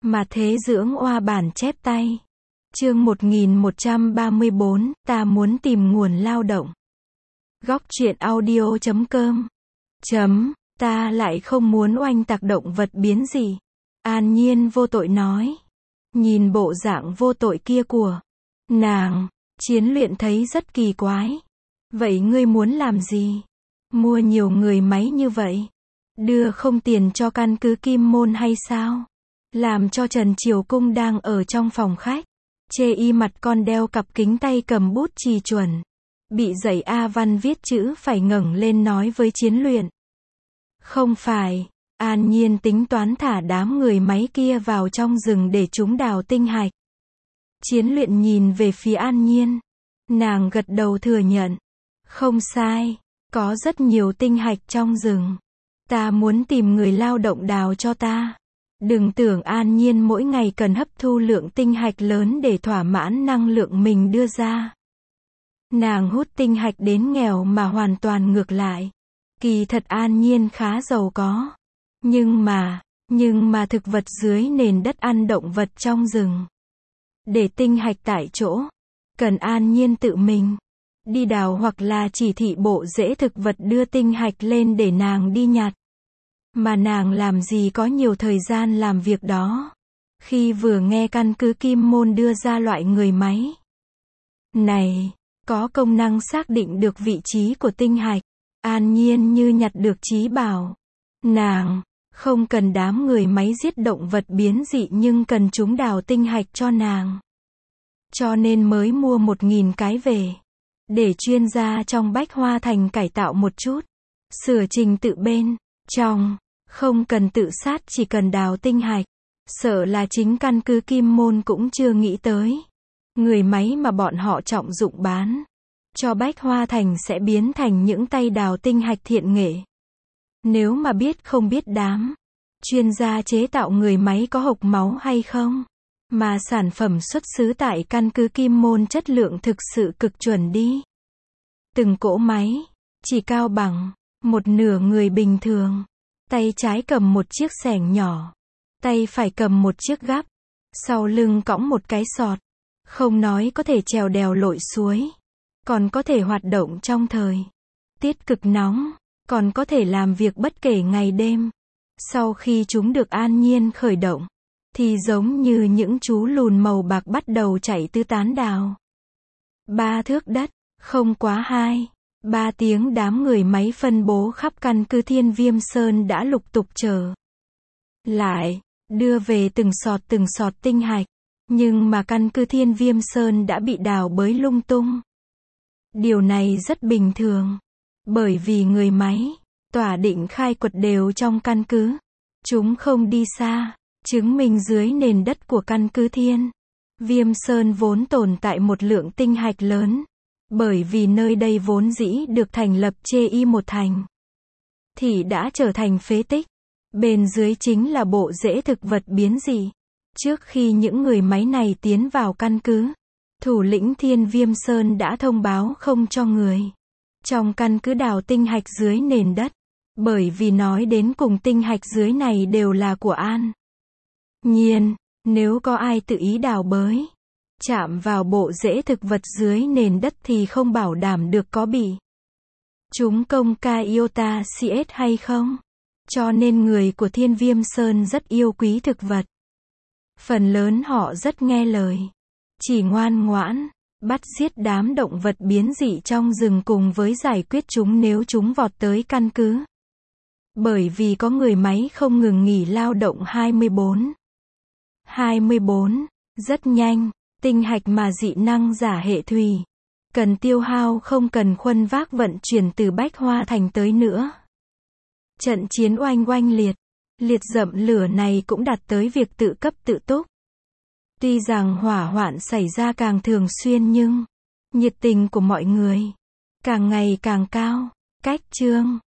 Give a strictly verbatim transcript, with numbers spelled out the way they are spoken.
Mà thế dưỡng oa bản chép tay. Chương một nghìn một trăm ba mươi bốn, ta muốn tìm nguồn lao động. Góc truyện audio chấm com. Chấm, ta lại không muốn oanh tạc động vật biến gì. An Nhiên vô tội nói. Nhìn bộ dạng vô tội kia của nàng, Chiến Luyện thấy rất kỳ quái. Vậy ngươi muốn làm gì? Mua nhiều người máy như vậy? Đưa không tiền cho căn cứ Kim Môn hay sao? Làm cho Trần Triều Cung đang ở trong phòng khách. Chê y mặt con đeo cặp kính tay cầm bút chì chuẩn. Bị dạy A Văn viết chữ phải ngẩng lên nói với Chiến Luyện. Không phải, An Nhiên tính toán thả đám người máy kia vào trong rừng để chúng đào tinh hạch. Chiến Luyện nhìn về phía An Nhiên. Nàng gật đầu thừa nhận. Không sai, có rất nhiều tinh hạch trong rừng. Ta muốn tìm người lao động đào cho ta. Đừng tưởng An Nhiên mỗi ngày cần hấp thu lượng tinh hạch lớn để thỏa mãn năng lượng mình đưa ra. Nàng hút tinh hạch đến nghèo mà hoàn toàn ngược lại. Kỳ thật An Nhiên khá giàu có. Nhưng mà, nhưng mà thực vật dưới nền đất ăn động vật trong rừng. Để tinh hạch tại chỗ, cần An Nhiên tự mình đi đào hoặc là chỉ thị bộ rễ thực vật đưa tinh hạch lên để nàng đi nhặt. Mà nàng làm gì có nhiều thời gian làm việc đó. Khi vừa nghe căn cứ Kim Môn đưa ra loại người máy này, có công năng xác định được vị trí của tinh hạch, An Nhiên như nhặt được trí bảo. Nàng không cần đám người máy giết động vật biến dị nhưng cần chúng đào tinh hạch cho nàng. Cho nên mới mua một nghìn cái về. Để chuyên gia trong Bách Hoa Thành cải tạo một chút. Sửa trình tự bên trong. Không cần tự sát chỉ cần đào tinh hạch. Sợ là chính căn cứ Kim Môn cũng chưa nghĩ tới. Người máy mà bọn họ trọng dụng bán cho Bách Hoa Thành sẽ biến thành những tay đào tinh hạch thiện nghệ. Nếu mà biết không biết đám chuyên gia chế tạo người máy có hộc máu hay không. Mà sản phẩm xuất xứ tại căn cứ Kim Môn chất lượng thực sự cực chuẩn đi. Từng cỗ máy chỉ cao bằng một nửa người bình thường. Tay trái cầm một chiếc xẻng nhỏ. Tay phải cầm một chiếc gắp. Sau lưng cõng một cái sọt. Không nói có thể trèo đèo lội suối. Còn có thể hoạt động trong thời tiết cực nóng. Còn có thể làm việc bất kể ngày đêm. Sau khi chúng được An Nhiên khởi động, thì giống như những chú lùn màu bạc bắt đầu chạy tứ tán đào. Ba thước đất, không quá hai. Ba tiếng đám người máy phân bố khắp căn cứ Thiên Viêm Sơn đã lục tục trở lại, đưa về từng sọt từng sọt tinh hạch. Nhưng mà căn cứ Thiên Viêm Sơn đã bị đào bới lung tung. Điều này rất bình thường. Bởi vì người máy, tỏa định khai quật đều trong căn cứ. Chúng không đi xa, chứng minh dưới nền đất của căn cứ Thiên Viêm Sơn vốn tồn tại một lượng tinh hạch lớn. Bởi vì nơi đây vốn dĩ được thành lập chê y một thành. Thì đã trở thành phế tích. Bên dưới chính là bộ rễ thực vật biến dị. Trước khi những người máy này tiến vào căn cứ, thủ lĩnh Thiên Viêm Sơn đã thông báo không cho người trong căn cứ đào tinh hạch dưới nền đất. Bởi vì nói đến cùng tinh hạch dưới này đều là của An Nhiên. Nếu có ai tự ý đào bới, chạm vào bộ rễ thực vật dưới nền đất thì không bảo đảm được có bị chúng công ca iota cs hay không. Cho nên người của Thiên Viêm Sơn rất yêu quý thực vật. Phần lớn họ rất nghe lời. Chỉ ngoan ngoãn, bắt giết đám động vật biến dị trong rừng cùng với giải quyết chúng nếu chúng vọt tới căn cứ. Bởi vì có người máy không ngừng nghỉ lao động hai mươi bốn hai mươi bốn, rất nhanh. Tinh hạch mà dị năng giả hệ thủy cần tiêu hao không cần khuân vác vận chuyển từ Bách Hoa Thành tới nữa. Trận chiến oanh oanh liệt, liệt dậm lửa này cũng đạt tới việc tự cấp tự túc. Tuy rằng hỏa hoạn xảy ra càng thường xuyên nhưng nhiệt tình của mọi người càng ngày càng cao. Cách chương